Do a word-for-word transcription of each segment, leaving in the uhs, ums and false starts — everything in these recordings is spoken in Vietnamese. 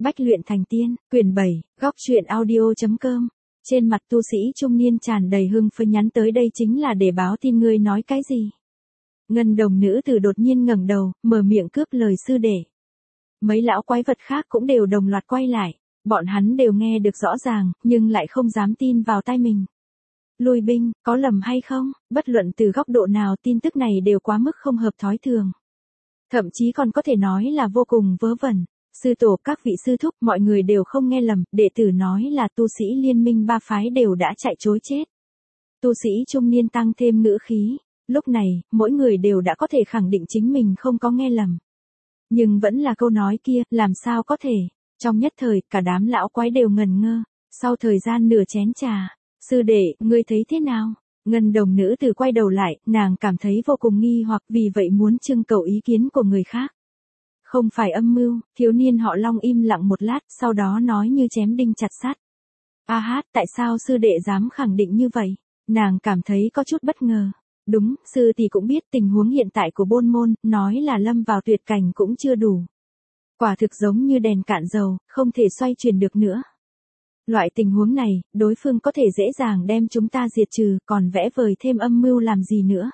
Bách luyện thành tiên, quyển bảy, góc truyện audio.com. Trên mặt tu sĩ trung niên tràn đầy hưng phấn nhắn tới đây chính là để báo tin ngươi nói cái gì. Ngân đồng nữ tử đột nhiên ngẩng đầu, mở miệng cướp lời sư đệ. Mấy lão quái vật khác cũng đều đồng loạt quay lại, bọn hắn đều nghe được rõ ràng, nhưng lại không dám tin vào tai mình. Lui binh, có lầm hay không, bất luận từ góc độ nào tin tức này đều quá mức không hợp thói thường. Thậm chí còn có thể nói là vô cùng vớ vẩn. Sư tổ các vị sư thúc mọi người đều không nghe lầm, đệ tử nói là tu sĩ liên minh ba phái đều đã chạy trối chết. Tu sĩ trung niên tăng thêm ngữ khí, lúc này, mỗi người đều đã có thể khẳng định chính mình không có nghe lầm. Nhưng vẫn là câu nói kia, làm sao có thể, trong nhất thời, cả đám lão quái đều ngần ngơ, sau thời gian nửa chén trà, sư đệ, ngươi thấy thế nào? Ngân đồng nữ tử quay đầu lại, nàng cảm thấy vô cùng nghi hoặc vì vậy muốn trưng cầu ý kiến của người khác. Không phải âm mưu, thiếu niên họ Long im lặng một lát, sau đó nói như chém đinh chặt sắt. A hát, tại sao sư đệ dám khẳng định như vậy? Nàng cảm thấy có chút bất ngờ. Đúng, sư tỷ cũng biết tình huống hiện tại của Bôn Môn, nói là lâm vào tuyệt cảnh cũng chưa đủ. Quả thực giống như đèn cạn dầu, không thể xoay chuyển được nữa. Loại tình huống này, đối phương có thể dễ dàng đem chúng ta diệt trừ, còn vẽ vời thêm âm mưu làm gì nữa?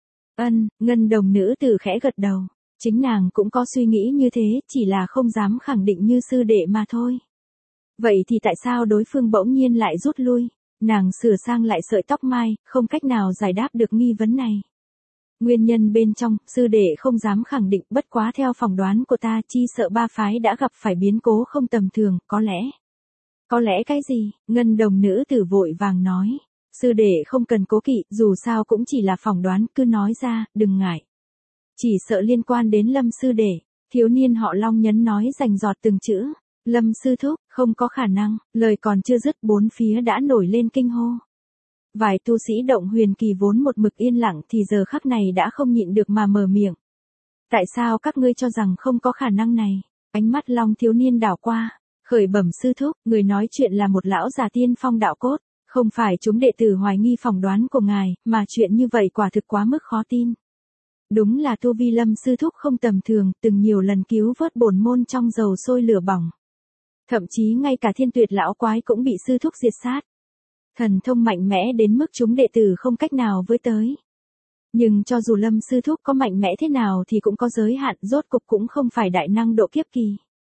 Ân, ngân đồng nữ tử khẽ gật đầu. Chính nàng cũng có suy nghĩ như thế, chỉ là không dám khẳng định như sư đệ mà thôi. Vậy thì tại sao đối phương bỗng nhiên lại rút lui? Nàng sửa sang lại sợi tóc mai, không cách nào giải đáp được nghi vấn này. Nguyên nhân bên trong, sư đệ không dám khẳng định, bất quá theo phỏng đoán của ta, chi sợ ba phái đã gặp phải biến cố không tầm thường, có lẽ. Có lẽ cái gì? Ngân đồng nữ tử vội vàng nói. Sư đệ không cần cố kỵ, dù sao cũng chỉ là phỏng đoán, cứ nói ra, đừng ngại. Chỉ sợ liên quan đến Lâm sư đệ, thiếu niên họ Long nhấn nói rành giọt từng chữ. Lâm sư thúc, không có khả năng, lời còn chưa dứt bốn phía đã nổi lên kinh hô. Vài tu sĩ động huyền kỳ vốn một mực yên lặng thì giờ khắc này đã không nhịn được mà mở miệng. Tại sao các ngươi cho rằng không có khả năng này? Ánh mắt Long thiếu niên đảo qua, khởi bẩm sư thúc, người nói chuyện là một lão già tiên phong đạo cốt, không phải chúng đệ tử hoài nghi phỏng đoán của ngài, mà chuyện như vậy quả thực quá mức khó tin. Đúng là tu vi Lâm sư thúc không tầm thường, từng nhiều lần cứu vớt bổn môn trong dầu sôi lửa bỏng. Thậm chí ngay cả thiên tuyệt lão quái cũng bị sư thúc diệt sát. Thần thông mạnh mẽ đến mức chúng đệ tử không cách nào với tới. Nhưng cho dù Lâm sư thúc có mạnh mẽ thế nào thì cũng có giới hạn, rốt cục cũng không phải đại năng độ kiếp kỳ.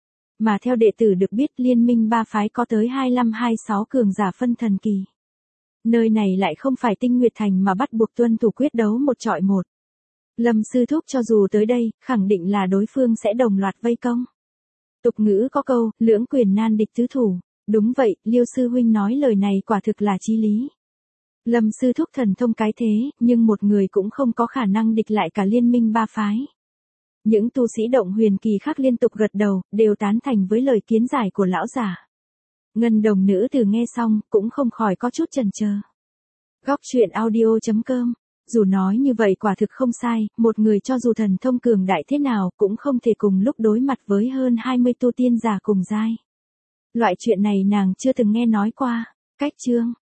Mà theo đệ tử được biết liên minh ba phái có tới hai mươi lăm hai mươi sáu cường giả phân thần kỳ. Nơi này lại không phải Tinh Nguyệt Thành mà bắt buộc tuân thủ quyết đấu một trọi một. Lâm sư thúc cho dù tới đây, khẳng định là đối phương sẽ đồng loạt vây công. Tục ngữ có câu, lưỡng quyền nan địch tứ thủ. Đúng vậy, Liêu sư huynh nói lời này quả thực là chí lý. Lâm sư thúc thần thông cái thế, nhưng một người cũng không có khả năng địch lại cả liên minh ba phái. Những tu sĩ động huyền kỳ khác liên tục gật đầu, đều tán thành với lời kiến giải của lão giả. Ngân đồng nữ từ nghe xong, cũng không khỏi có chút chần chờ. Góc truyện audio.com. Dù nói như vậy quả thực không sai, một người cho dù thần thông cường đại thế nào cũng không thể cùng lúc đối mặt với hơn hai mươi tu tiên giả cùng giai. Loại chuyện này nàng chưa từng nghe nói qua. Cách chương.